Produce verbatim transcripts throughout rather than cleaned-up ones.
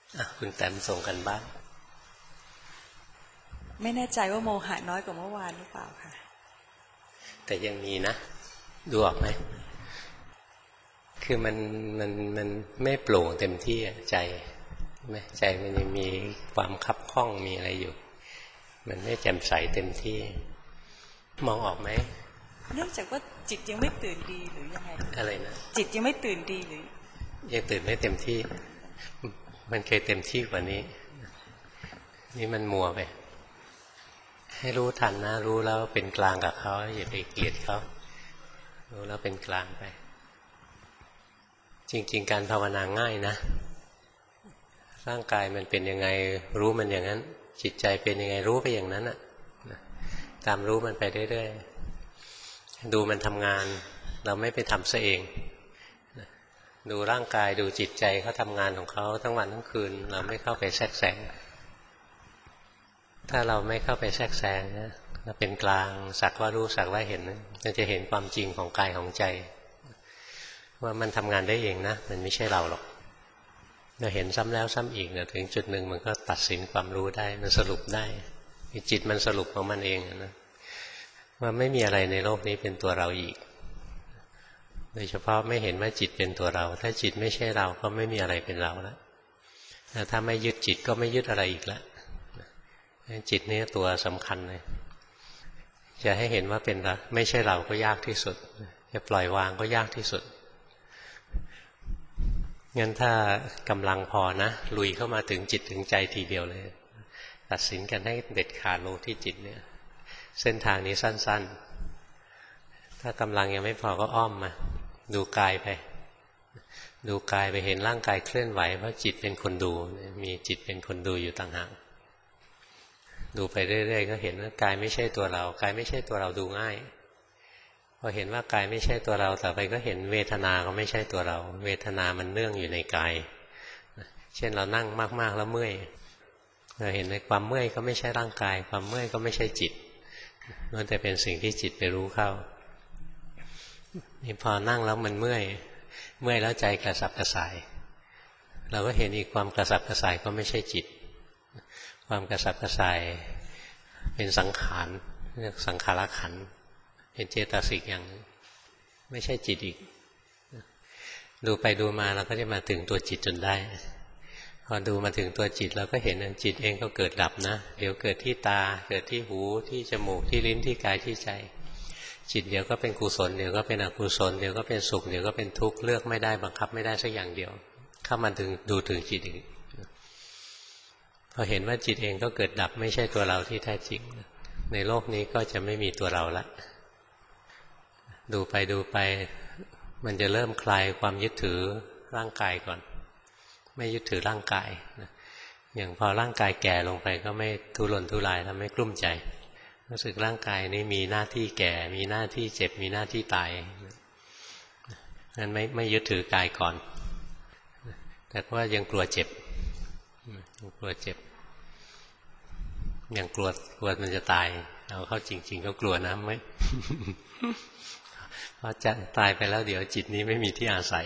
คุณแต้มส่งกันบ้างไม่แน่ใจว่าโมหะน้อยกว่าเมื่อวานหรือเปล่าค่ะแต่ยังมีนะดูออกไหมคือมันมันมันไม่โปร่งเต็มที่ใจไหมใจมันยังมีความคับข้องมีอะไรอยู่มันไม่แจ่มใสเต็มที่มองออกไหมเนื่องจากว่าจิตยังไม่ตื่นดีหรือยังไงอะไรนะจิตยังไม่ตื่นดีหรือยังตื่นไม่เต็มที่มันเคยเต็มที่กว่านี้นี่มันมัวไปให้รู้ทันนะรู้แล้วเป็นกลางกับเขาอย่าไปเกลียดเขารู้แล้วเป็นกลางไปจริงๆการภาวนาง่ายนะร่างกายมันเป็นยังไงรู้มันอย่างนั้นจิตใจเป็นยังไงรู้ไปอย่างนั้นน่ะตามรู้มันไปเรื่อยๆดูมันทำงานเราไม่ไปทำซะเองดูร่างกายดูจิตใจเขาทำงานของเขาทั้งวันทั้งคืนเราไม่เข้าไปแทรกแซงถ้าเราไม่เข้าไปแทรกแซงนะเราเป็นกลางสักว่ารู้สักว่าเห็นเราจะเห็นความจริงของกายของใจว่ามันทำงานได้เองนะมันไม่ใช่เราหรอกเราเห็นซ้ำแล้วซ้ำอีกเนี่ยถึงจุดหนึ่งมันก็ตัดสินความรู้ได้มันสรุปได้จิตมันสรุปของมันเองนะว่าไม่มีอะไรในโลกนี้เป็นตัวเราอีกโดยเฉพาะไม่เห็นว่าจิตเป็นตัวเราถ้าจิตไม่ใช่เราก็ไม่มีอะไรเป็นเราแล้วถ้าไม่ยึดจิตก็ไม่ยึดอะไรอีกแล้วจิตนี่ตัวสำคัญเลยจะให้เห็นว่าเป็นเราไม่ใช่เราก็ยากที่สุดจะปล่อยวางก็ยากที่สุดงั้นถ้ากำลังพอนะลุยเข้ามาถึงจิตถึงใจทีเดียวเลยตัดสินกันให้เด็ดขาดลงที่จิตเนี่ยเส้นทางนี้สั้นๆถ้ากำลังยังไม่พอก็อ้อมมาดูกายไปดูกายไปเห็นร่างกายเคลื่อนไหวเพราะจิตเป็นคนดูมีจิตเป็นคนดูอยู่ต่างหากดูไปเรื่อยๆก็เห็นว่ากายไม่ใช่ตัวเรากายไม่ใช่ตัวเราดูง่ายพอเห็นว่ากายไม่ใช่ตัวเราต่อไปก็เห็นเวทนาก็ไม่ใช่ตัวเราเวทนามันเนื่องอยู่ในกายเช่นเรานั่งมากๆแล้วเมื่อยเราเห็นในความเมื่อยก็ไม่ใช่ร่างกายความเมื่อยก็ไม่ใช่จิตมันแต่เป็นสิ่งที่จิตไปรู้เข้านี่พอนั่งแล้วมันเมื่อยเมื่อยแล้วใจกระสับกระส่ายเราก็เห็นอีกความกระสับกระส่ายก็ไม่ใช่จิตความกระสับกระส่ายเป็นสังขารเรียกสังขารขันธ์เป็นเจตสิกอย่างนึงไม่ใช่จิตอีกดูไปดูมาเราก็จะมาถึงตัวจิตจนได้พอดูมาถึงตัวจิตเราก็เห็นจิตเองก็เกิดดับนะเดี๋ยวเกิดที่ตาเกิดที่หูที่จมูกที่ลิ้นที่กายที่ใจจิตเดี๋ยวก็เป็นกุศลเดี๋ยวก็เป็นอกุศลเดี๋ยวก็เป็นสุขเดี๋ยวก็เป็นทุกข์เลือกไม่ได้บังคับไม่ได้สักอย่างเดียวเข้ามาถึงดูถึงจิตอีกพอเห็นว่าจิตเองก็เกิดดับไม่ใช่ตัวเราที่แท้จริงในโลกนี้ก็จะไม่มีตัวเราละดูไปดูไปมันจะเริ่มคลายความยึดถือร่างกายก่อนไม่ยึดถือร่างกายอย่างพอร่างกายแก่ลงไปก็ไม่ทุรนทุรายแล้วไม่กลุ้มใจรู้สึกร่างกายนี้มีหน้าที่แก่มีหน้าที่เจ็บมีหน้าที่ตายงั้นไม่ไม่ยึดถือกายก่อนแต่ว่ายังกลัวเจ็บกลัวเจ็บยังกลัวกลัวมันจะตายเอาเข้าจริงๆก็กลัวนะไม่พอจะตายไปแล้วเดี๋ยวจิตนี้ไม่มีที่อาศัย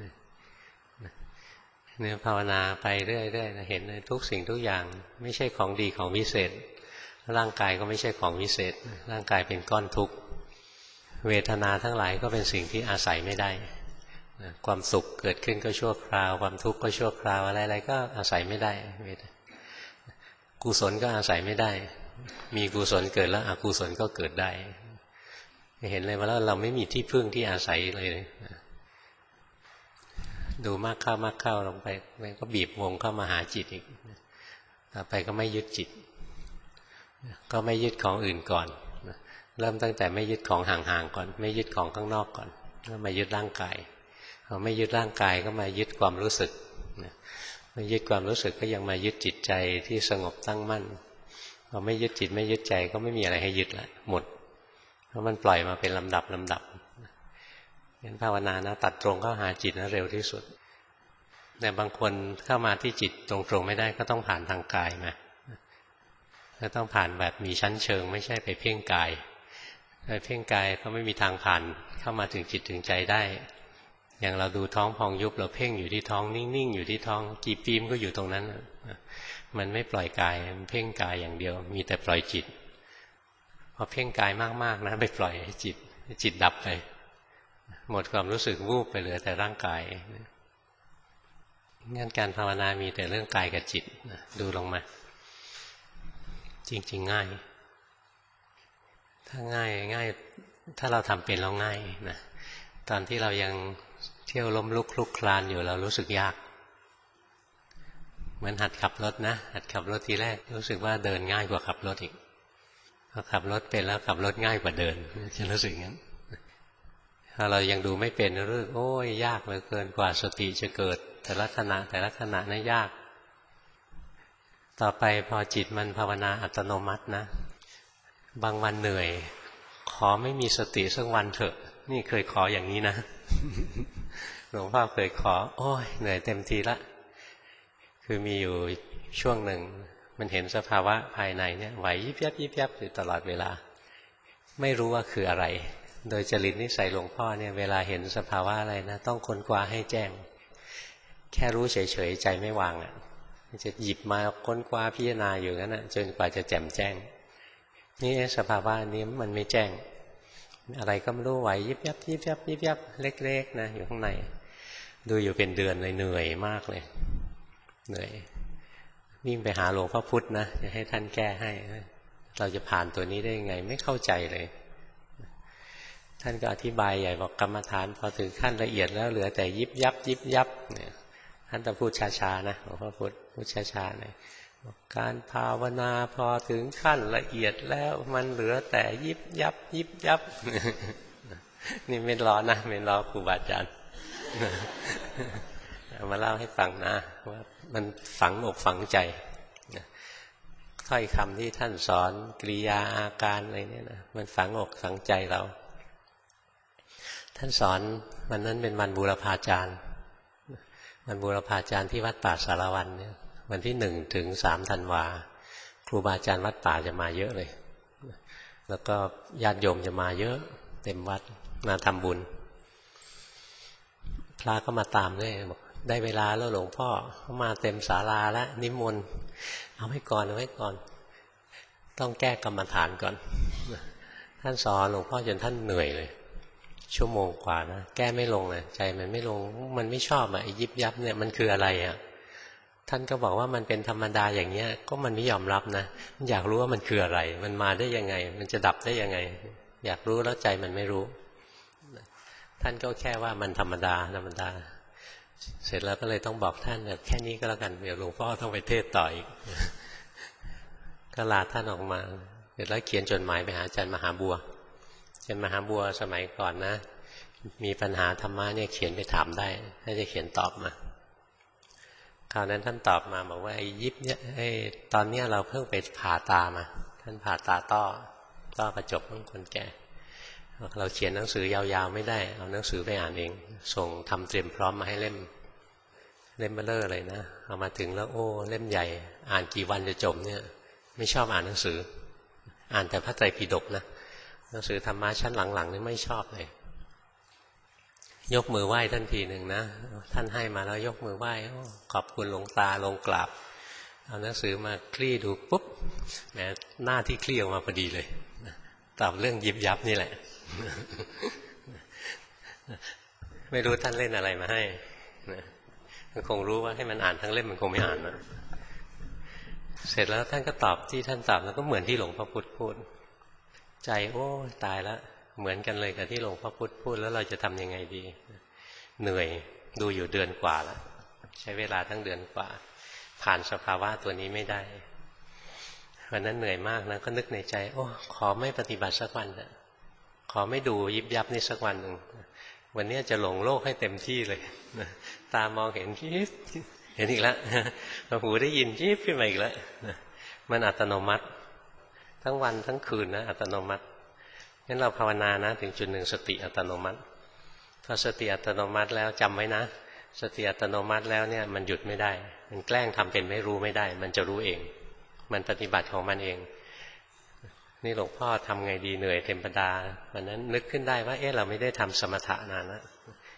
เนี่ยภาวนาไปเรื่อยๆเห็นทุกสิ่งทุกอย่างไม่ใช่ของดีของวิเศษร่างกายก็ไม่ใช่ของวิเศษร่างกายเป็นก้อนทุกข์เวทนาทั้งหลายก็เป็นสิ่งที่อาศัยไม่ได้ความสุขเกิดขึ้นก็ชั่วคราวความทุกข์ก็ชั่วคราวอะไรๆก็อาศัยไม่ได้กุศลก็อาศัยไม่ได้มีกุศลเกิดแล้วอกุศลก็เกิดได้เห็นเลยว่าเราไม่มีที่พึ่งที่อาศัยเลยดูมากเข้ามากเข้าลงไปมันก็บีบวงเข้ามาหาจิตอีกต่อไปก็ไม่ยึดจิตก็ไม่ยึดของอื่นก่อนเริ่มตั้งแต่ไม่ยึดของห่างๆก่อนไม่ยึดของข้างนอกก่อนก็มายึดร่างกายพอไม่ยึดร่างกายก็มายึดความรู้สึกไม่ยึดความรู้สึกก็ยังมายึดจิตใจที่สงบตั้งมั่นพอไม่ยึดจิตไม่ยึดใจก็ไม่มีอะไรให้ยึดละหมดเพราะมันปล่อยมาเป็นลำดับลำดับงั้นภาวนานะตัดตรงเข้าหาจิตนะเร็วที่สุดแต่บางคนเข้ามาที่จิตตรงๆไม่ได้ก็ต้องผ่านทางกายมาก็ต้องผ่านแบบมีชั้นเชิงไม่ใช่ไปเพ่งกายไปเพ่งกายก็ไม่มีทางผ่านเข้ามาถึงจิตถึงใจได้อย่างเราดูท้องพองยุบเราเพ่งอยู่ที่ท้องนิ่งๆอยู่ที่ท้องกี่ปีมก็อยู่ตรงนั้นมันไม่ปล่อยกายมันเพ่งกายอย่างเดียวมีแต่ปล่อยจิตพอเพ่งกายมากๆนะไปปล่อยจิตจิตดับไปหมดความรู้สึกวูบไปเหลือแต่ร่างกายงั้นการภาวนามีแต่เรื่องกายกับจิตดูลงมาจริงๆง่ายถ้าง่ายง่ายถ้าเราทำเป็นแล้วง่ายนะตอนที่เรายังเที่ยวล้มลุกคลุกคลานอยู่เรารู้สึกยากเหมือนหัดขับรถนะหัดขับรถทีแรกรู้สึกว่าเดินง่ายกว่าขับรถอีกพอขับรถเป็นแล้วขับรถง่ายกว่าเดินจะรู้สึกงั้นถ้าเรายังดูไม่เป็นรู้สึกโอ้ยยากเหลือเกินกว่าสติจะเกิดแต่ละขณะแต่ละขณะนั้นยากต่อไปพอจิตมันภาวนาอัตโนมัตินะบางวันเหนื่อยขอไม่มีสติสักวันเถอะนี่เคยขออย่างนี้นะหลวงพ่อเคยขอโอ้ยเหนื่อยเต็มทีละคือมีอยู่ช่วงหนึ่งมันเห็นสภาวะภายในเนี่ยไหวยิบยับยิบยับอยู่ตลอดเวลาไม่รู้ว่าคืออะไรโดยจริตนิสัยหลวงพ่อเนี่ยเวลาเห็นสภาวะอะไรนะต้องค้นคว้าให้แจ้งแค่รู้เฉยๆใจไม่วางอ่ะจะหยิบมาค้นคว้าพิจารณาอยู่นั่นนะจนกว่าจะแจ่มแจ้งนี่สภาวะนี้มันไม่แจ้งอะไรก็ไม่รู้ไหวยิบยับยิบยับยิบยับเล็กๆนะอยู่ข้างในดูอยู่เป็นเดือนเลยเหนื่อยมากเลยเหนื่อยวิ่งไปหาหลวงพ่อพุธนะจะให้ท่านแก้ให้เราจะผ่านตัวนี้ได้ยังไงไม่เข้าใจเลยท่านก็อธิบายใหญ่บอกกรรมฐานพอถึงขั้นละเอียดแล้วเหลือแต่ยิบยับยิบยับเนี่ยท่านต้องพูดช้าๆนะหลวงพ่อพุธพูดช้าๆเลยการภาวนาพอถึงขั้นละเอียดแล้วมันเหลือแต่ยิบยับยิบยับนี่ไม่รอนะไม่รอครูบาอาจารย์มาเล่าให้ฟังนะว่ามันฝังอกฝังใจถ้อยคำที่ท่านสอนกริยาอาการอะไรเนี่ยนะมันฝังอกฝังใจเราท่านสอนวันนั้นเป็นวันบูรพาจารย์วันบูรพาจารย์ที่วัดป่าสารวันเนี่ยวันที่หนึ่งถึงสามธันวาครูบาอาจารย์วัดป่าจะมาเยอะเลยแล้วก็ญาติโยมจะมาเยอะเต็มวัดมาทำบุญพระก็มาตามด้วยบอกได้เวลาแล้วหลวงพ่อเขามาเต็มศาลาแล้วนิมนต์เอาไว้ก่อนเอาไว้ก่อนต้องแก้กรรมฐานก่อนท่านสอนหลวงพ่อจนท่านเหนื่อยเลยชั่วโมงกว่านะแก้ไม่ลงเลยใจมันไม่ลงมันไม่ชอบอ่ะยิบยับเนี่ยมันคืออะไรอ่ะท่านก็บอกว่ามันเป็นธรรมดาอย่างเนี้ยก็มันไม่ยอมรับนะมันอยากรู้ว่ามันคืออะไรมันมาได้ยังไงมันจะดับได้ยังไงอยากรู้แล้วใจมันไม่รู้ท่านก็แค่ว่ามันธรรมดาธรรมดาเสร็จแล้วก็เลยต้องบอกท่านแค่นี้ก็แล้วกันเดี๋ยวหลวงพ่อต้องไปเทศต่ออีกก็ลาท่านออกมาเสร็จแล้วเขียนจดหมายไปหาอาจารย์มหาบัวอาจารย์มหาบัวสมัยก่อนนะมีปัญหาธรรมะเนี่ยเขียนไปถามได้ท่านจะเขียนตอบมาคราวนั้นท่านตอบมาบอกว่าไอ้ยิบเนี่ยไอ้ตอนเนี้ยเราเพิ่งไปผ่าตามาท่านผ่าตาต้อต้อกระจกของคนแก่เราเขียนหนังสือยาวๆไม่ได้เอาหนังสือไปอ่านเองส่งทำเตรียมพร้อมมาให้เล่มเล่มเบลเลอร์เลยนะเอามาถึงแล้วโอ้เล่มใหญ่อ่านกี่วันจะจบเนี่ยไม่ชอบอ่านหนังสืออ่านแต่พระไตรปิฎกนะหนังสือธรรมะชั้นหลังๆนี่ไม่ชอบเลยยกมือไหว้ท่านทีหนึ่งนะท่านให้มาแล้วยกมือไหว้ขอบคุณหลวงตาลงกราบเอาหนังสือมาคลี่ดูปุ๊บแหมหน้าที่คลี่ออกมาพอดีเลยตอบเรื่องยิบยับนี่แหละไม่รู้ท่านเล่นอะไรมาให้มันคงรู้ว่าให้มันอ่านทั้งเล่มมันคงไม่อ่านนะเสร็จแล้วท่านก็ตอบที่ท่านตอบแล้วก็เหมือนที่หลวงพ่อพุธพูดใจโอ้ตายแล้วเหมือนกันเลยกับที่หลวงพ่อพุธพูดแล้วเราจะทำยังไงดีเหนื่อยดูอยู่เดือนกว่าแล้วใช้เวลาทั้งเดือนกว่าผ่านสภาวะตัวนี้ไม่ได้วันนั้นเหนื่อยมากนะก็นึกในใจโอ้ขอไม่ปฏิบัติสักวันนะขอไม่ดูยิบยับนี่สักวันหนึ่งวันนี้จะหลงโลกให้เต็มที่เลยตามองเห็นยิบเห็นอีกแล้วหูได้ยินยิบขึ้นมาอีกแล้วมันอัตโนมัติทั้งวันทั้งคืนนะอัตโนมัติงั้นเราภาวนานะถึงจุดหนึ่งสติอัตโนมัติพอสติอัตโนมัติแล้วจำไว้นะสติอัตโนมัติแล้วเนี่ยมันหยุดไม่ได้มันแกล้งทำเป็นไม่รู้ไม่ได้มันจะรู้เองมันปฏิบัติของมันเองนี่หลวงพ่อทำไงดีเหนื่อยเต็มประดาวันนั้นนึกขึ้นได้ว่าเอ๊ะเราไม่ได้ทำสมถะนานนะ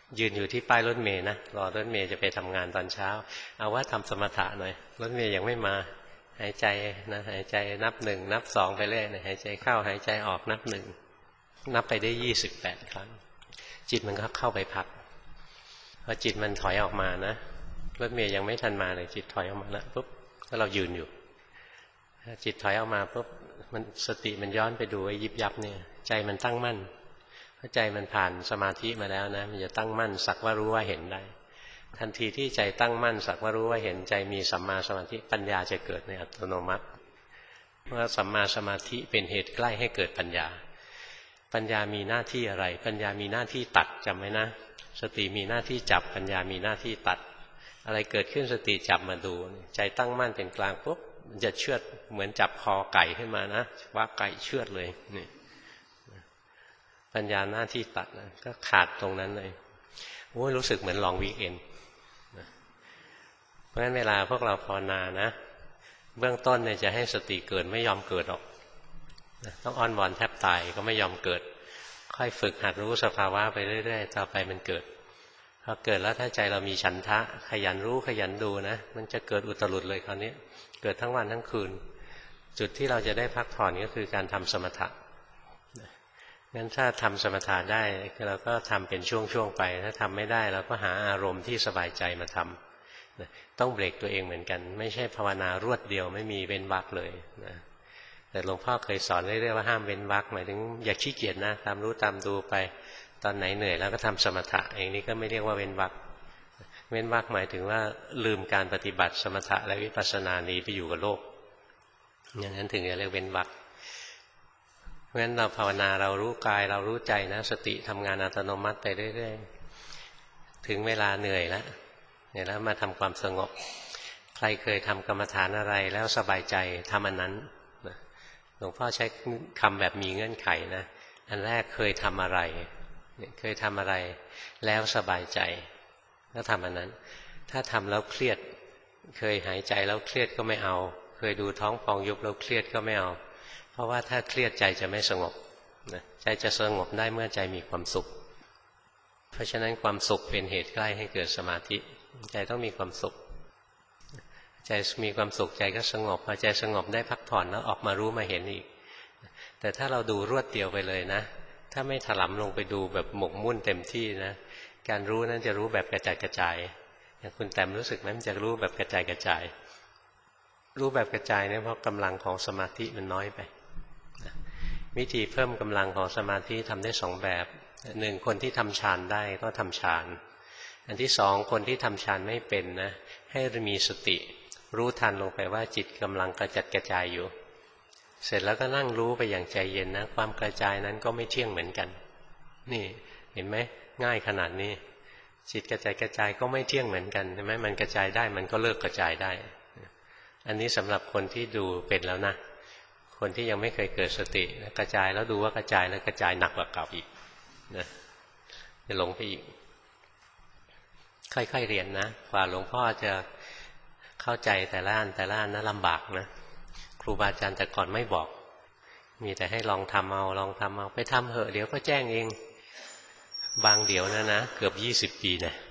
ยืนอยู่ที่ป้ายรถเมล์นะรอรถเมล์จะไปทำงานตอนเช้าเอาว่าทำสมถะหน่อยรถเมล์ยังไม่มาหายใจนะหายใจนับหนึ่งนับสองไปเรื่อยนะหายใจเข้าหายใจออกนับหนึ่งนับไปได้ยี่สิบแปดครั้งจิตมันก็เข้าไปพักพอจิตมันถอยออกมานะรถเมล์ยังไม่ทันมาเลยจิตถอยออกมาแล้วปุ๊บก็เรายืนอยู่จิตถอยออกมาปุ๊บมันสติมันย้อนไปดูไอ้ยิบยับเนี่ยใจมันตั้งมั่นพอใจมันผ่านสมาธิมาแล้วนะมันจะตั้งมั่นสักว่ารู้ว่าเห็นได้ทันทีที่ใจตั้งมั่นสักว่ารู้ว่าเห็นใจมีสัมมาสมาธิปัญญาจะเกิดในอัตโนมัติเพราะสัมมาสมาธิเป็นเหตุใกล้ให้เกิดปัญญาปัญญามีหน้าที่อะไรปัญญามีหน้าที่ตัดจำไว้นะสติมีหน้าที่จับปัญญามีหน้าที่ตัดอะไรเกิดขึ้นสติจับมาดูใจตั้งมั่นเป็นกลางปุ๊บมันจะเชือดเหมือนจับคอไก่ขึ้นมานะว่าไก่เชือดเลยนี่ปัญญาหน้าที่ตัดนะก็ขาดตรงนั้นเลยโอ้ยรู้สึกเหมือนลองวีคเอนด์เพราะฉะนั้นเวลาพวกเราภาวนานะเบื้องต้นเนี่ยจะให้สติเกิดไม่ยอมเกิดหรอกต้องอ้อนวอนแทบตายก็ไม่ยอมเกิดค่อยฝึกหัดรู้สภาวะไปเรื่อยๆต่อไปมันเกิดพอเกิดแล้วถ้าใจเรามีฉันทะขยันรู้ขยันดูนะมันจะเกิดอุตรุดเลยคราวนี้เกิดทั้งวันทั้งคืนจุดที่เราจะได้พักผ่อนก็คือการทำสมถะงั้นถ้าทำสมถะได้เราก็ทำเป็นช่วงๆไปถ้าทำไม่ได้เราก็หาอารมณ์ที่สบายใจมาทำต้องเบรกตัวเองเหมือนกันไม่ใช่ภาวนารวดเดียวไม่มีเว้นวรรคเลยนะแต่หลวงพ่อเคยสอนเรื่อยๆว่าห้ามเว้นวรรคหมายถึงอย่าขี้เกียจนะตามรู้ตามดูไปตอนไหนเหนื่อยแล้วก็ทำสมถะอย่างนี้ก็ไม่เรียกว่าเว้นวรรคเว้นวรรคหมายถึงว่าลืมการปฏิบัติสมถะและวิปัสสนาหนีไปอยู่กับโลกอย่างนั้นถึงจะเรียกเว้นวรรคเพราะฉะนั้นเราภาวนาเรารู้กายเรารู้ใจนะสติทำงานอัตโนมัติไปเรื่อยๆถึงเวลาเหนื่อยแล้วเนี่ยแล้วมาทำความสงบใครเคยทำกรรมฐานอะไรแล้วสบายใจทำอันนั้นหลวงพ่อใช้คำแบบมีเงื่อนไขนะอันแรกเคยทำอะไรเคยทำอะไรแล้วสบายใจก็ทำอันนั้นถ้าทำแล้วเครียดเคยหายใจแล้วเครียดก็ไม่เอาเคยดูท้องพองยุบแล้วเครียดก็ไม่เอาเพราะว่าถ้าเครียดใจจะไม่สงบใจจะสงบได้เมื่อใจมีความสุขเพราะฉะนั้นความสุขเป็นเหตุใกล้ให้เกิดสมาธิใจต้องมีความสุขใจมีความสุขใจก็สงบพอใจสงบได้พักผ่อนแล้วออกมารู้มาเห็นอีกแต่ถ้าเราดูรวดเดียวไปเลยนะถ้าไม่ถลำลงไปดูแบบหมกมุ่นเต็มที่นะการรู้นั้นจะรู้แบบกระจายกระจายอย่างคุณแต้มรู้สึกไหมมันจะรู้แบบกระจายกระจายรู้แบบกระจายเนี่ยเพราะกำลังของสมาธิมันน้อยไปวิธีเพิ่มกำลังของสมาธิทำได้สองแบบหนึ่งคนที่ทำฌานได้ก็ทำฌานอันที่สองคนที่ทำฌานไม่เป็นนะให้มีสติรู้ทันลงไปว่าจิตกำลังกระจัดกระจายอยู่เสร็จแล้วก็นั่งรู้ไปอย่างใจเย็นนะความกระจายนั้นก็ไม่เที่ยงเหมือนกันนี่เห็นไหมง่ายขนาดนี้จิตกระจายกระจายก็ไม่เที่ยงเหมือนกันใช่ไหมมันกระจายได้มันก็เลิกกระจายได้อันนี้สำหรับคนที่ดูเป็นแล้วนะคนที่ยังไม่เคยเกิดสติกระจายแล้วดูว่ากระจายแล้วกระจายหนักกว่าเก่าอีกนะจะหลงไปอีกค่อยๆเรียนนะกว่าหลวงพ่อจะเข้าใจแต่ละอันแต่ละอันนะลำบากนะครูบาอาจารย์แต่ก่อนไม่บอกมีแต่ให้ลองทำเอาลองทำเอาไปทำเหอะเดี๋ยวก็แจ้งเองบางเดี๋ยวนะนะเกือบยี่สิบปีนะ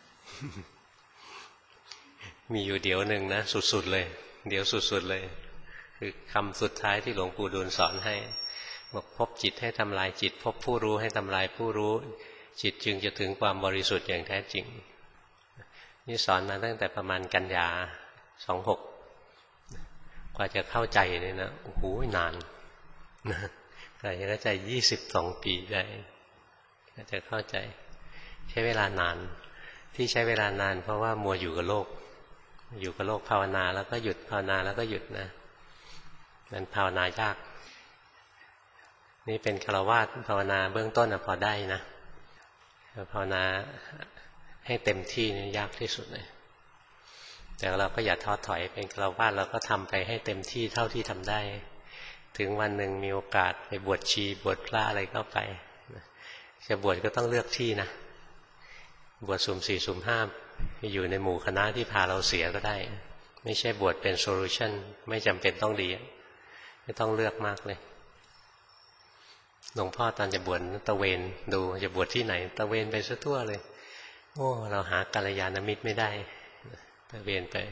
มีอยู่เดี๋ยวหนึ่งนะสุดๆเลยเดี๋ยวสุดๆเลยคือคำสุดท้ายที่หลวงปู่ดูลสอนให้บอกพบจิตให้ทำลายจิตพบผู้รู้ให้ทำลายผู้รู้จิตจึงจะถึงความบริสุทธิ์อย่างแท้จริงนี่สอนมาตั้งแต่ประมาณกันยาสองหกกว่าจะเข้าใจเนี่ยนะโอ้โหนานนะกว่าจะเข้าใจยี่สิบสองปีได้ก็จะเข้าใจใช้เวลานานที่ใช้เวลานานเพราะว่ามัวอยู่กับโลกอยู่กับโลกภาวนาแล้วก็หยุดภาวนาแล้วก็หยุดนะมันภาวนายากนี่เป็นฆราวาสภาวนาเบื้องต้นพอได้นะภาวนาให้เต็มที่นี่ยากที่สุดเลยแต่เราก็อย่าท้อถอยเป็นฆราวาสเราก็ทำไปให้เต็มที่เท่าที่ทำได้ถึงวันหนึ่งมีโอกาสไปบวชชีบวชพระอะไรก็ไปจะบวชก็ต้องเลือกที่นะบวชสุ่มสี่สุ่มห้าอยู่ในหมู่คณะที่พาเราเสียก็ได้ไม่ใช่บวชเป็นโซลูชันไม่จำเป็นต้องดีไม่ต้องเลือกมากเลยหลวงพ่อตอนจะบวชตะเวนดูจะบวชที่ไหนตะเวนไปซะทั่วเลยโอ้เราหากัลยาณมิตรไม่ได้ไปเวียนไป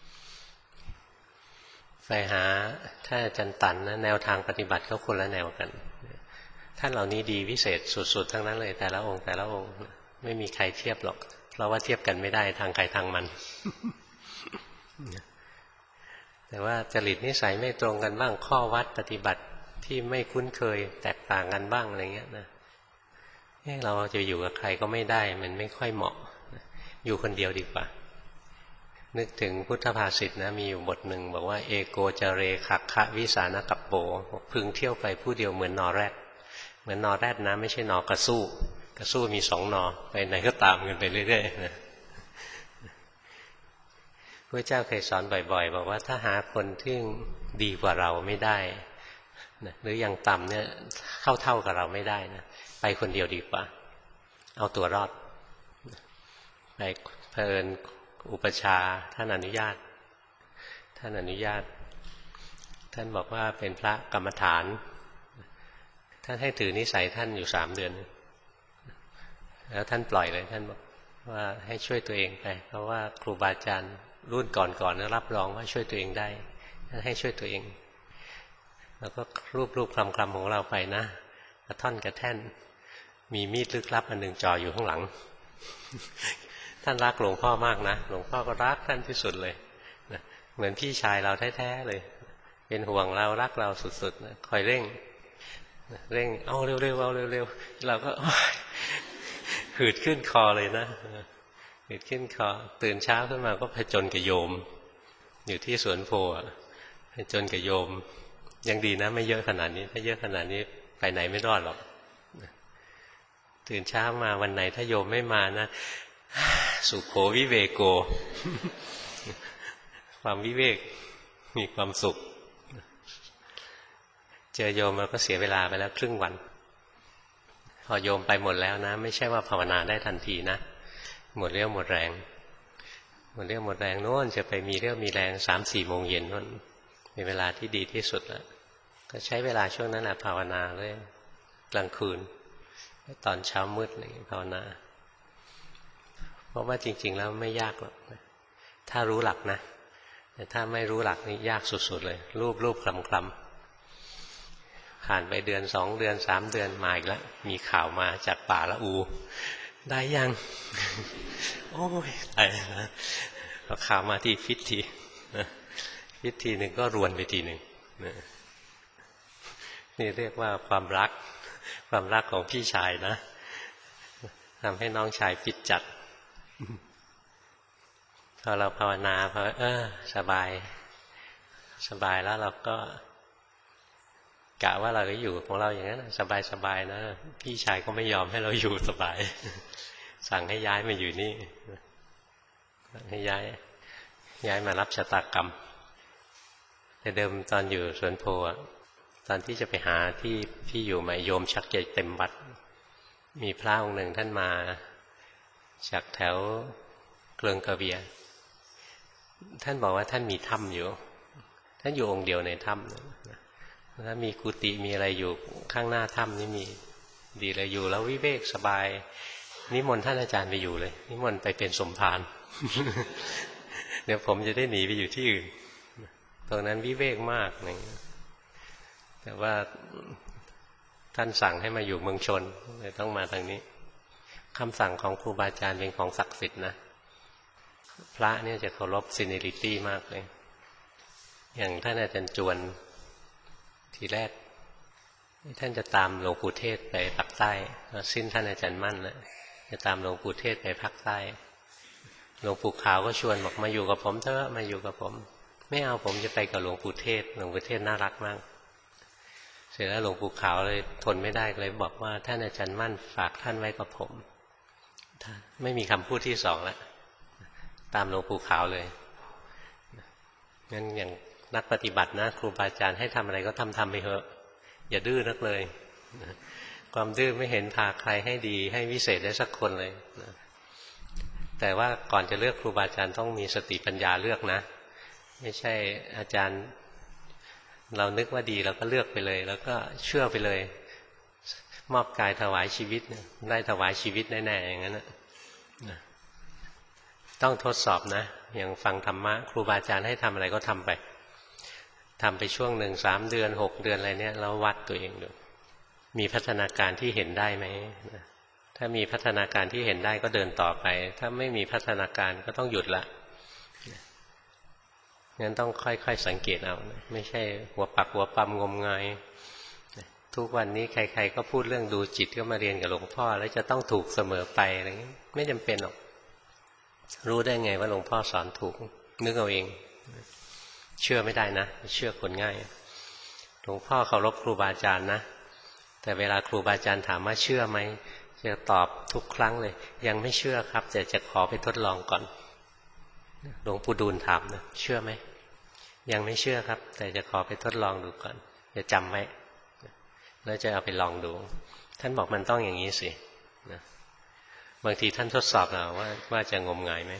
ไปหาท่านอาจารย์ตันนะแนวทางปฏิบัติเขาคนละแนวกันท่านเหล่านี้ดีวิเศษสุดๆทั้งนั้นเลยแต่ละองค์แต่ละองค์ไม่มีใครเทียบหรอกเพราะว่าเทียบกันไม่ได้ทางใครทางมัน แต่ว่าจริตนิสัยไม่ตรงกันบ้างข้อวัดปฏิบัติที่ไม่คุ้นเคยแตกต่างกันบ้างอะไรเงี้ยนะเราจะอยู่กับใครก็ไม่ได้มันไม่ค่อยเหมาะอยู่คนเดียวดีกว่านึกถึงพุทธภาษิตนะมีอยู่บทหนึ่งบอกว่าเอโกจเรขักคะวิสานกัปโปพึงเที่ยวไปผู้เดียวเหมือนนอแรดเหมือนนอแรดนะไม่ใช่นอกระสู้กระสู้มีสองนอไปไหนก็ตามกันไปเรื่อยๆนะพระเจ้าเคยสอนบ่อยๆบอกว่าถ้าหาคนที่ดีกว่าเราไม่ได้นะหรืออย่างต่ำเนี่ยเข้าเท่ากับเราไม่ได้นะไปคนเดียวดีกว่าเอาตัวรอดไปเพลินอุปชาท่านอนุญาตท่านอนุญาตท่านบอกว่าเป็นพระกรรมฐานท่านให้ถือนิสัยท่านอยู่สามเดือนแล้วท่านปล่อยเลยท่านบอกว่าให้ช่วยตัวเองไปเพราะว่าครูบาอาจารย์รุ่นก่อนๆรับรองว่าช่วยตัวเองได้ท่านให้ช่วยตัวเองแล้วก็รูปๆคลำๆของเราไปนะกระท่อนกระแท่นมีมีดลึกลับอันหนึ่งจ่ออยู่ข้างหลังท่านรักหลวงพ่อมากนะหลวงพ่อก็รักท่านที่สุดเลยนะเหมือนพี่ชายเราแท้ๆเลยเป็นห่วงเรารักเราสุดๆนะคอยเร่งเร่งเอาเร็วๆเอาเร็วๆเราก็หืดขึ้นคอเลยนะหืดขึ้นคอตื่นเช้าขึ้นมาก็ผจญกับโยมอยู่ที่สวนโพผจญกับโยมยังดีนะไม่เยอะขนาดนี้ถ้าเยอะขนาดนี้ไปไหนไม่รอดหรอกตื่นเช้ามาวันไหนถ้าโยมไม่มานะสุโขวิเวโกความวิเวกมีความสุขเจอโยมเราก็เสียเวลาไปแล้วครึ่งวันพอโยมไปหมดแล้วนะไม่ใช่ว่าภาวนาได้ทันทีนะหมดเรี่ยวหมดแรงหมดเรี่ยวหมดแรงโน่นจะไปมีเรี่ยวมีแรงสามสี่โมงเย็นโน่นเป็นเวลาที่ดีที่สุดแล้วก็ใช้เวลาช่วงนั้นแหละภาวนาเลยกลางคืนตอนเช้ามืดอะไรภาวนาเพราะว่าจริงๆแล้วไม่ยากหรอกถ้ารู้หลักนะแต่ถ้าไม่รู้หลักนี่ยากสุดๆเลยรูปรูปคลำคลำผ่านไปเดือนสองเดือนสามเดือนมาอีกแล้วมีข่าวมาจากป่าละอูได้ยัง โอ้ยตายแล้วพอข่าวมาที่ฟิตทีฟิตทีหนึ่งก็รวนไปทีหนึ่งนี่เรียกว่าความรักความรักของพี่ชายนะทำให้น้องชายฟิตจัดพอเราภาวนาพอเออสบายสบายแล้วเราก็กะว่าเราจะอยู่ของเราอย่างนั้นสบายสบายนะพี่ชายก็ไม่ยอมให้เราอยู่สบายสั่งให้ย้ายมาอยู่นี่ให้ย้ายย้ายมารับชะตากรรมแต่เดิมตอนอยู่สวนโพตอนที่จะไปหาที่ที่อยู่มาโยมชักใจเต็มวัดมีพระองค์หนึ่งท่านมาจากแถวเกลืองกระเบียท่านบอกว่าท่านมีถ้ำอยู่ท่านอยู่องค์เดียวในถ้ำแล้วมีกุฏิมีอะไรอยู่ข้างหน้าถ้ำนี่มีดีเลยอยู่แล้ววิเวกสบายนิมนต์ท่านอาจารย์ไปอยู่เลยนิมนต์ไปเป็นสมภาร เดี๋ยวผมจะได้หนีไปอยู่ที่อื่นตรงนั้นวิเวกมากนะแต่ว่าท่านสั่งให้มาอยู่เมืองชนเลยต้องมาทางนี้คำสั่งของครูบาอาจารย์เป็นของศักดิ์สิทธิ์นะพระเนี่ยจะเคารพซีเนียริตี้มากเลยอย่างท่านอาจารย์จวนทีแรกท่านจะตามหลวงปู่เทศไปภาคใต้สิ้นท่านอาจารย์มั่นแล้วจะตามหลวงปู่เทศไปภาคใต้หลวงปู่ขาวก็ชวนบอกมาอยู่กับผมเถอะมาอยู่กับผมไม่เอาผมจะไปกับหลวงปู่เทศหลวงปู่เทศน่ารักมากเสร็จแล้วหลวงปู่ขาวเลยทนไม่ได้เลยบอกว่าท่านอาจารย์มั่นฝากท่านไว้กับผมไม่มีคำพูดที่สองแล้วตามหลวงปู่ขาวเลยงั้นอย่างนักปฏิบัตินะครูบาอาจารย์ให้ทำอะไรก็ทำทำไปเถอะอย่าดื้อนักเลยความดื้อไม่เห็นพาใครให้ดีให้วิเศษได้สักคนเลยแต่ว่าก่อนจะเลือกครูบาอาจารย์ต้องมีสติปัญญาเลือกนะไม่ใช่อาจารย์เรานึกว่าดีเราก็เลือกไปเลยแล้วก็เชื่อไปเลยมอบกายถวายชีวิตได้ถวายชีวิตแน่ๆอย่างนั้นนะต้องทดสอบนะอย่างฟังธรรมะครูบาอาจารย์ให้ทำอะไรก็ทำไปทำไปช่วงหนึ่งสามเดือนหกเดือนอะไรเนี่ยแล้ววัดตัวเองดูมีพัฒนาการที่เห็นได้ไหมถ้ามีพัฒนาการที่เห็นได้ก็เดินต่อไปถ้าไม่มีพัฒนาการก็ต้องหยุดละงั้นต้องค่อยๆสังเกตเอาไม่ใช่หัวปักหัวปั๊มงมงายทุกวันนี้ใครๆก็พูดเรื่องดูจิตก็มาเรียนกับหลวงพ่อแล้วจะต้องถูกเสมอไปอะไรอย่างนี้ไม่จำเป็นหรอกรู้ได้ไงว่าหลวงพ่อสอนถูกนึกเอาเองเชื่อไม่ได้นะเชื่อคนง่ายหลวงพ่อเคารพครูบาอาจารย์นะแต่เวลาครูบาอาจารย์ถามว่าเชื่อไหมจะตอบทุกครั้งเลยยังไม่เชื่อครับแต่จะขอไปทดลองก่อนหลวงปู่ดูลถามนะเชื่อไหมยังไม่เชื่อครับแต่จะขอไปทดลองดูก่อนจะจำไว้แล้วจะเอาไปลองดูท่านบอกมันต้องอย่างนี้สินะบางทีท่านทดสอบเราว่าว่าจะงมงายไหม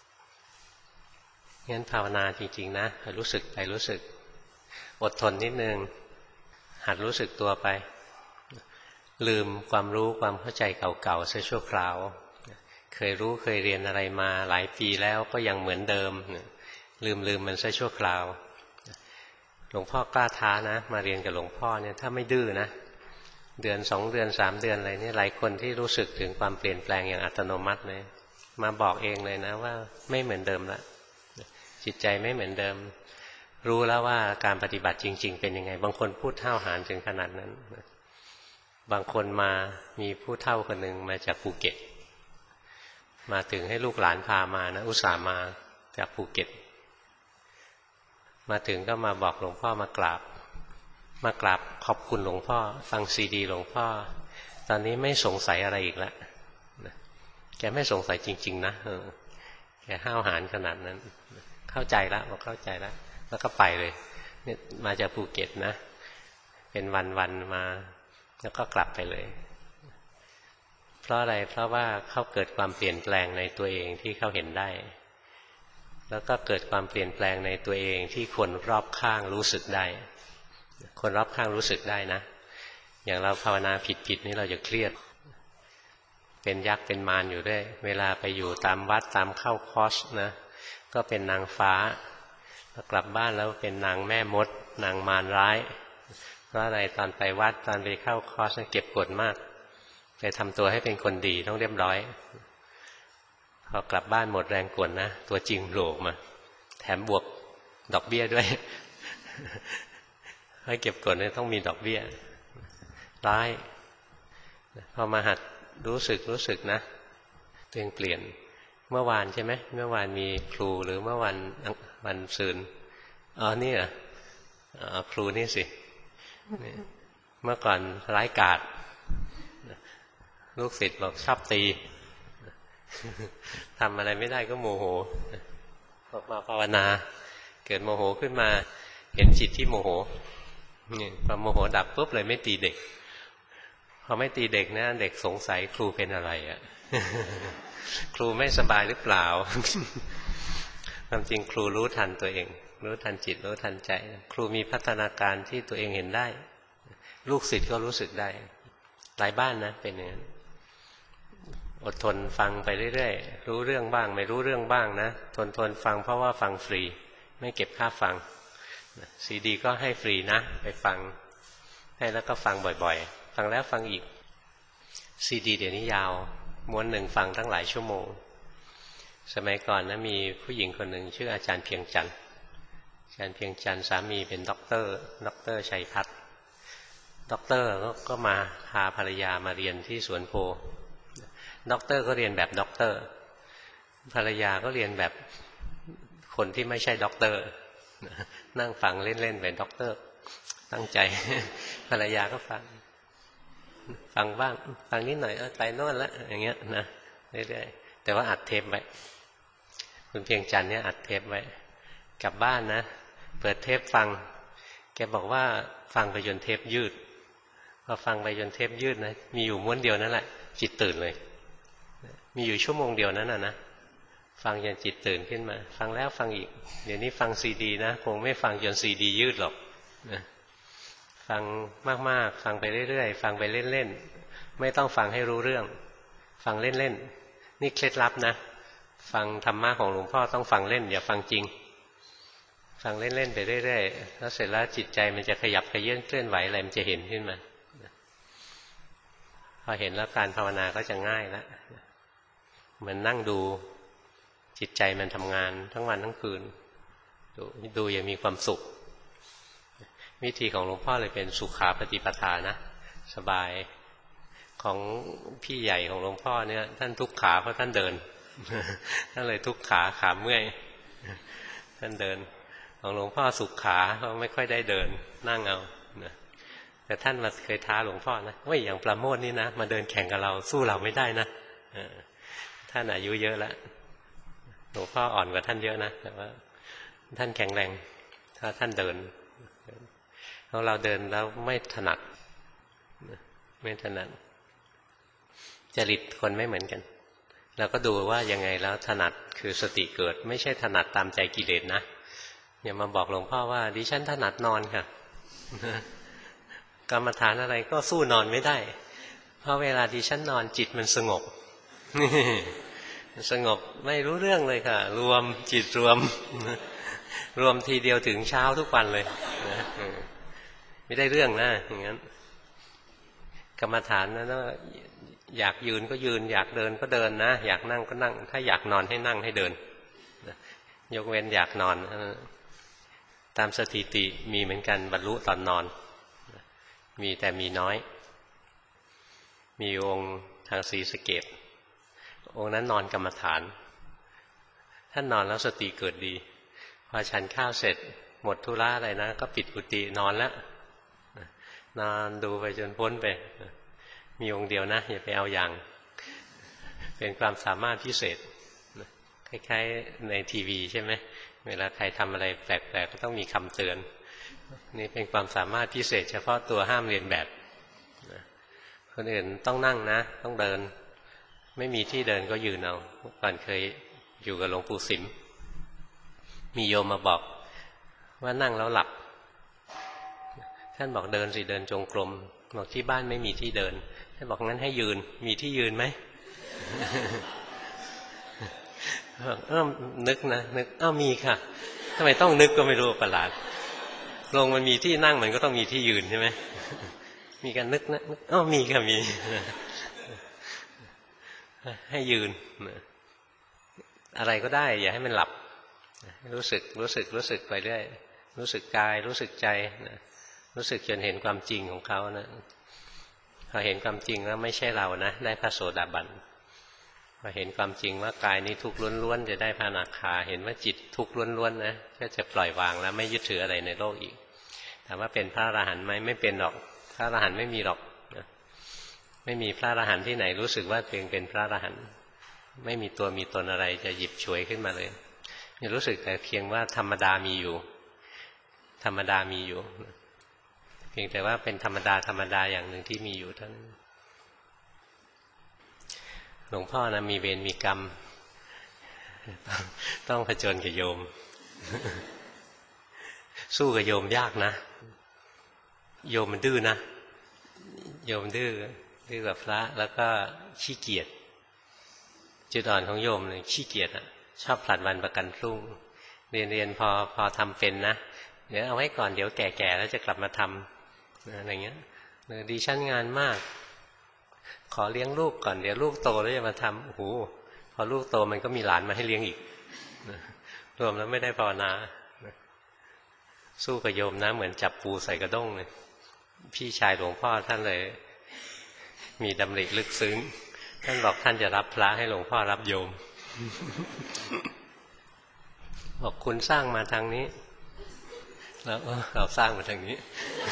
งั้นภาวนาจริงๆนะรู้สึกไปรู้สึกอดทนนิดนึงหัดรู้สึกตัวไปลืมความรู้ความเข้าใจเก่าๆเสียชั่วคราวเคยรู้เคยเรียนอะไรมาหลายปีแล้วก็ยังเหมือนเดิมลืมลืมมันเสียชั่วคราวหลวงพ่อกล้าท้านะมาเรียนกับหลวงพ่อเนี่ยถ้าไม่ดื้อนะเดือนสองเดือนสามเดือนอะไรนี่หลายคนที่รู้สึกถึงความเปลี่ยนแปลงอย่างอัตโนมัติเลยมาบอกเองเลยนะว่าไม่เหมือนเดิมละจิตใจไม่เหมือนเดิมรู้แล้วว่าการปฏิบัติจริงๆเป็นยังไงบางคนพูดห้าวหาญถึงขนาดนั้นบางคนมามีผู้เฒ่าคนหนึ่งมาจากภูเก็ตมาถึงให้ลูกหลานพามานะอุตส่าห์มาจากภูเก็ตมาถึงก็มาบอกหลวงพ่อมากราบมากราบขอบคุณหลวงพ่อฟังซีดีหลวงพ่อตอนนี้ไม่สงสัยอะไรอีกแล้วแกไม่สงสัยจริงๆนะแกห้าวหาญขนาดนั้นเข้าใจแล้วบอกเข้าใจแล้วแล้วก็ไปเลยเนี่ยมาจากภูเก็ตนะเป็นวันๆมาแล้วก็กลับไปเลยเพราะอะไรเพราะว่าเขาเกิดความเปลี่ยนแปลงในตัวเองที่เขาเห็นได้แล้วก็เกิดความเปลี่ยนแปลงในตัวเองที่คนรอบข้างรู้สึกได้คนรอบข้างรู้สึกได้นะอย่างเราภาวนาผิดๆนี่เราจะเครียดเป็นยักษ์เป็นมารอยู่ด้วยเวลาไปอยู่ตามวัดตามเข้าคอร์สนะก็เป็นนางฟ้ากลับบ้านแล้วเป็นนางแม่มดนางมารร้ายเพราะอะไรตอนไปวัดตอนไปเข้าคอร์สเก็บกดมากไปทำตัวให้เป็นคนดีต้องเรียบร้อยพอกลับบ้านหมดแรงกดนะตัวจริงโผล่มาแถมบวกดอกเบี้ยด้วยให้เก็บกดเนี่ยต้องมีดอกเบี้ยร้ายพอมาหัดรู้สึกรู้สึกนะตัวเองเปลี่ยนเมื่อวานใช่ไหมเมื่อวานมีครูหรือเมื่อวันวันศืนอ๋อนี่เหรอครูนี่สิเมื่อก่อนร้ายกาจลูกศิษย์บอกชอบตีทำอะไรไม่ได้ก็โมโหออกมาภาวนาเกิดโมโหขึ้นมาเห็นจิตที่โมโหนี่พอโมโหดับปุ๊บเลยไม่ตีเด็กพอไม่ตีเด็กนะเด็กสงสัยครูเป็นอะไรอ่ะครูไม่สบายหรือเปล่าความจริงครูรู้ทันตัวเองรู้ทันจิตรู้ทันใจครูมีพัฒนาการที่ตัวเองเห็นได้ลูกศิษย์ก็รู้สึกได้หลายบ้านนะเป็นอย่างนั้นอดทนฟังไปเรื่อยๆรู้เรื่องบ้างไม่รู้เรื่องบ้างนะทนทนฟังเพราะว่าฟังฟรีไม่เก็บค่าฟังซีดีก็ให้ฟรีนะไปฟังให้แล้วก็ฟังบ่อยๆฟังแล้วฟังอีกซีดีเดี๋ยวนี้ยาวม้วนหนึ่งฟังตั้งหลายชั่วโมงสมัยก่อนนะมีผู้หญิงคนหนึ่งชื่ออาจารย์เพียงจันทร์อาจารย์เพียงจันทร์สามีเป็นด็อกเตอร์ด็อกเตอร์ชัยพัฒน์ด็อกเตอร์ก็มาพาภรรยามาเรียนที่สวนโพด็อกเตอร์ก็เรียนแบบด็อกเตอร์ภรรยาก็เรียนแบบคนที่ไม่ใช่ด็อกเตอร์นั่งฟังเล่นๆเป็นด็อกเตอร์ตั้งใจภรรยาก็ฟังฟังบ้างฟังนิดหน่อยเออไปโน่นละอย่างเงี้ยนะเรื่อยๆแต่ว่าอัดเทปไว้คุณเพียงจันทร์เนี่ยอัดเทปไว้กลับบ้านนะเปิดเทปฟังแกบอกว่าฟังไปจนเทปยืดพอฟังไปจนเทปยืดนะมีอยู่ม้วนเดียวนั่นแหละจิตตื่นเลยมีอยู่ชั่วโมงเดียวนั้นน่ะนะฟังจนจิตตื่นขึ้นมาฟังแล้วฟังอีกเดี๋ยวนี้ฟังซีดีนะคงไม่ฟังจนซีดียืดหรอกนะฟังมากๆฟังไปเรื่อยๆฟังไปเล่นๆไม่ต้องฟังให้รู้เรื่องฟังเล่นๆนี่เคล็ดลับนะฟังธรรมะของหลวงพ่อต้องฟังเล่นอย่าฟังจริงฟังเล่นๆไปเรื่อยๆแล้วเสร็จแล้วจิตใจมันจะขยับขยื่นเคลื่อนไหวอะไรมันจะเห็นขึ้นมาพอเห็นแล้วการภาวนาก็จะง่ายแล้วเหมือนนั่งดูจิตใจมันทำงานทั้งวันทั้งคืนดูดูอย่างมีความสุขวิธีของหลวงพ่อเลยเป็นสุขาปฏิปทานะสบายของพี่ใหญ่ของหลวงพ่อเนี่ยท่านทุกขาเพราะท่านเดินท่านเลยทุกขาขาเมื่อยท่านเดินของหลวงพ่อสุขขาเพราะไม่ค่อยได้เดินนั่งเอานะแต่ท่านมาเคยท้าหลวงพ่อนะว่าอย่างปราโมทนี่นะมาเดินแข่งกับเราสู้เราไม่ได้นะท่านอายุเยอะแล้วหลวงพ่ออ่อนกว่าท่านเยอะนะแต่ว่าท่านแข็งแรงถ้าท่านเดินเราเราเดินแล้วไม่ถนัดไม่ถนัดจริตคนไม่เหมือนกันเราก็ดูว่ายังไงแล้วถนัดคือสติเกิดไม่ใช่ถนัดตามใจกิเลสนะอย่ามาบอกหลวงพ่อว่าดิฉันถนัดนอนค่ะกรรมฐานอะไรก็สู้นอนไม่ได้เพราะเวลาดิฉันนอนจิตมันสงบสงบไม่รู้เรื่องเลยค่ะรวมจิตรวมรวมทีเดียวถึงเช้าทุกวันเลยนะไม่ได้เรื่องนะอย่างนั้นกรรมฐานนะอยากยืนก็ยืนอยากเดินก็เดินนะอยากนั่งก็นั่งถ้าอยากนอนให้นั่งให้เดินยกเว้นอยากนอนตามสถิติมีเหมือนกันบรรลุตอนนอนมีแต่มีน้อยมีองค์ทางศรีสะเกษองค์นั้นนอนกรรมฐานท่านนอนแล้วสติเกิดดีพอฉันข้าวเสร็จหมดธุระอะไรนะก็ปิดกุฏินอนแล้วนอนดูไปจนพ้นไปมีองค์เดียวนะอย่าไปเอาอย่างเป็นความสามารถพิเศษคล้ายๆในทีวีใช่ไหมเวลาใครทำอะไรแปลกๆก็ต้องมีคำเตือนนี่เป็นความสามารถพิเศษเฉพาะตัวห้ามเรียนแบบคนอื่นต้องนั่งนะต้องเดินไม่มีที่เดินก็ยืนเอาก่อนเคยอยู่กับหลวงปู่สิมมีโยมมาบอกว่านั่งแล้วหลับท่านบอกเดินสิเดินจงกรมบอกที่บ้านไม่มีที่เดินท่านบอกงั้นให้ยืนมีที่ยืนไหม เออนึกนะนึกอ้าวมีค่ะทำไมต้องนึกก็ไม่รู้ประหลาดลงมันมีที่นั่งมันก็ต้องมีที่ยืนใช่ไหมมีการนึกนะอ้าวมีค่ะมีให้ยืนอะไรก็ได้อย่าให้มันหลับรู้สึกรู้สึกรู้สึกไปเรื่อยรู้สึกกายรู้สึกใจรู้สึกจนเห็นความจริงของเขานะพอเห็นความจริงแล้วไม่ใช่เรานะได้พระโสดาบันพอเห็นความจริงว่ากายนี้ทุกข์ล้วนๆจะได้พระอนาคาเห็นว่าจิตทุกข์ล้วนๆนะก็จะปล่อยวางแล้วไม่ยึดถืออะไรในโลกอีกถามว่าเป็นพระอรหันต์ไหมไม่เป็นหรอกพระอรหันต์ไม่มีหรอกนะไม่มีพระอรหันต์ที่ไหนรู้สึกว่าตัวเองเป็นพระอรหันต์ไม่มีตัวมีตนอะไรจะหยิบฉวยขึ้นมาเลยรู้สึกแต่เพียงว่าธรรมดามีอยู่ธรรมดามีอยู่เพียงแต่ว่าเป็นธรรมดาธรรมดาอย่างหนึ่งที่มีอยู่เท่านั้นหลวงพ่อนะมีเวรมีกรรมต้องผจญกับโยมสู้กับโยมยากนะโยมมันดื้อนะโยมดื้อดื้อกับพระแล้วก็ขี้เกียจจุดอ่อนของโยมเลยขี้เกียจอ่ะชอบผลัดวันประกันพรุ่งเรียนเรียนพอพอทำเป็นนะเดี๋ยวเอาไว้ก่อนเดี๋ยวแก่ๆแล้วจะกลับมาทำอะไรเงี้ยดิฉันงานมากขอเลี้ยงลูกก่อนเดี๋ยวลูกโตแล้วจะมาทำโอ้โหพอลูกโตมันก็มีหลานมาให้เลี้ยงอีกรวมแล้วไม่ได้ภาวนาสู้กับโยมนะเหมือนจับปูใส่กระด้งเลยพี่ชายหลวงพ่อท่านเลยมีดำริลึกซึ้งท่านบอกท่านจะรับพระให้หลวงพ่อรับโยมบอกคุณสร้างมาทางนี้แล้วเราสร้างมาทางนี้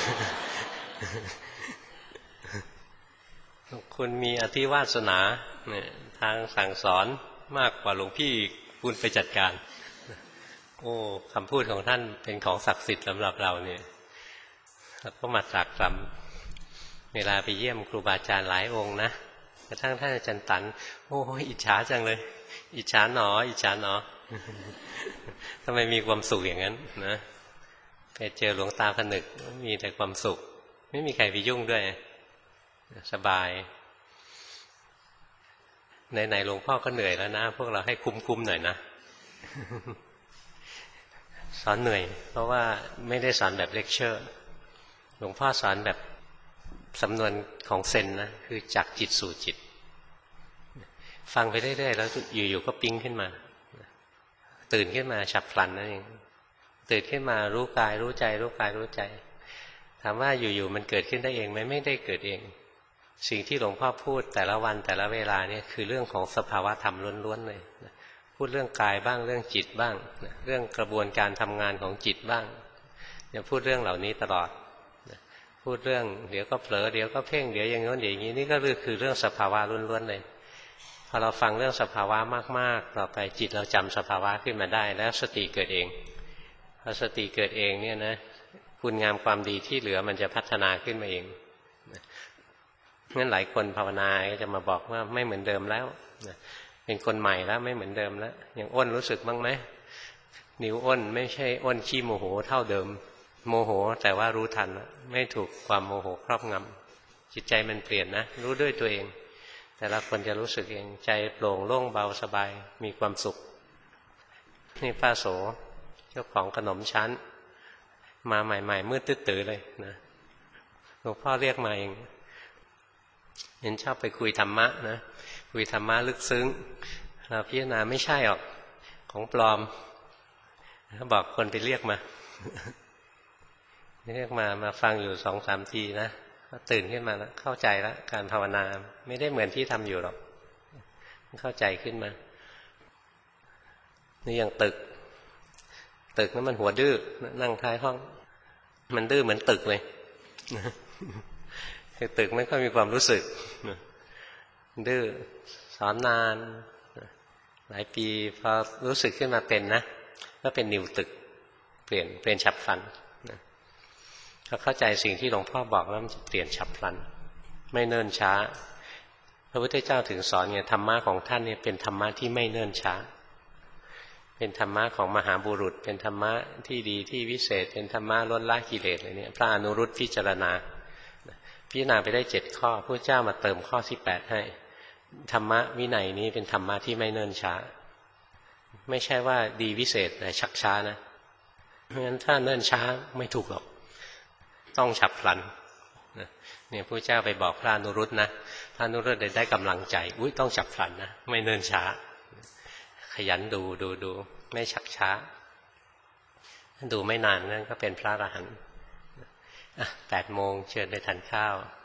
คุณมีอธิวาสนาเนี่ยทางสั่งสอนมากกว่าหลวงพี่คุณไปจัดการโอ้คำพูดของท่านเป็นของศักดิ์สิทธิ์สำหรับเราเนี่ยแล้วก็มาตรากตรำเวลาไปเยี่ยมครูบาอาจารย์หลายองค์นะกระทั่งท่านอาจารย์ตันโอ้อิจฉาจังเลยอิจฉาหนออิจฉาหนอทำไมมีความสุขอย่างนั้นนะไปเจอหลวงตาผนึกมีแต่ความสุขไม่มีใครไปยุ่งด้วยสบายไหนๆหลวงพ่อก็เหนื่อยแล้วนะพวกเราให้คุ้มๆหน่อยนะ สอนเหนื่อยเพราะว่าไม่ได้สอนแบบเลคเชอร์หลวงพ่อสอนแบบสำนวนของเซนนะคือจากจิตสู่จิตฟังไปเรื่อยๆแล้วอยู่ๆก็ปิ๊งขึ้นมาตื่นขึ้นมาฉับพลันนั่นเองตื่นขึ้นมารู้กายรู้ใจรู้กายรู้ใจถามว่าอยู่ๆมันเกิดขึ้นได้เองไหมไม่ได้เกิดเองสิ่งที่หลวงพ่อพูดแต่ละวันแต่ละเวลาเนี่ยคือเรื่องของสภาวะธรรมล้วนๆเลยพูดเรื่องกายบ้างเรื่องจิตบ้างเรื่องกระบวนการทำงานของจิตบ้างอย่าพูดเรื่องเหล่านี้ตลอดพูดเรื่องเดี๋ยวก็เผลอเดี๋ยวก็เพ่งเดี๋ยวอย่างโน้นอย่างนี้นี่ก็คือเรื่องสภาวะล้วนๆเลยพอเราฟังเรื่องสภาวะมากๆต่อไปจิตเราจำสภาวะขึ้นมาได้แล้วสติเกิดเองพอสติเกิดเองเนี่ยนะคุณงามความดีที่เหลือมันจะพัฒนาขึ้นมาเองงั้นหลายคนภาวนาก็จะมาบอกว่าไม่เหมือนเดิมแล้วเป็นคนใหม่แล้วไม่เหมือนเดิมแล้วอย่างอ้นรู้สึกบ้างไหมนิ้วอ้นไม่ใช่อ้นขี้โมโหเท่าเดิมโมโหแต่ว่ารู้ทันไม่ถูกความโมโหครอบงำจิตใจมันเปลี่ยนนะรู้ด้วยตัวเองแต่ละคนจะรู้สึกเองใจโปร่งโล่งเบาสบายมีความสุขนี่ป้าโสเจ้าของขนมชั้นมาใหม่ๆมืดตื้อๆเลยนะหลวงพ่อเรียกมาเองเห็นชอบไปคุยธรรมะนะคุยธรรมะลึกซึ้งเราพิจารณาไม่ใช่หรอกของปลอมบอกคนไปเรียกมาเรียกมามาฟังอยู่สองสามทีนะก็ตื่นขึ้นมาแล้วเข้าใจแล้วการภาวนาไม่ได้เหมือนที่ทำอยู่หรอกเข้าใจขึ้นมานี่อย่างตึกตึกนั้นมันหัวดื้อนั่งท้ายห้องมันดื้อเหมือนตึกเลยคือตึกไม่ค่อยมีความรู้สึกดื้อสอนนานหลายปีพอรู้สึกขึ้นมาเป็นนะก็เป็นนิวตึกเปลี่ยนเปลี่ยนฉับพลันพอเข้าใจสิ่งที่หลวงพ่อบอกแล้วมันจะเปลี่ยนฉับพลันไม่เนิ่นช้าพระพุทธเจ้าถึงสอนไงธรรมะของท่านเนี่ยเป็นธรรมะที่ไม่เนิ่นช้าเป็นธรรมะของมหาบุรุษเป็นธรรมะที่ดีที่วิเศษเป็นธรรมะลดละกิเลสอะไรเนี่ยพระอนุรุตพิจารณาพิจารณาไปได้เจ็ดข้อพระเจ้ามาเติมข้อที่แปดให้ธรรมะวินัยนี้เป็นธรรมะที่ไม่เนิ่นช้าไม่ใช่ว่าดีวิเศษแต่ชักช้านะเพราะฉะนั้นถ้าเนิ่นช้าไม่ถูกหรอกต้องฉับพลันเนี่ยพระเจ้าไปบอกพระอนุรุตนะพระอนุรุตได้กำลังใจอุ้ยต้องฉับพลันนะไม่เนิ่นช้าขยันดูดูดูไม่ชักช้าดูไม่นานนั่นก็เป็นพระอรหันต์แปดโมงเชิญไปทานข้าว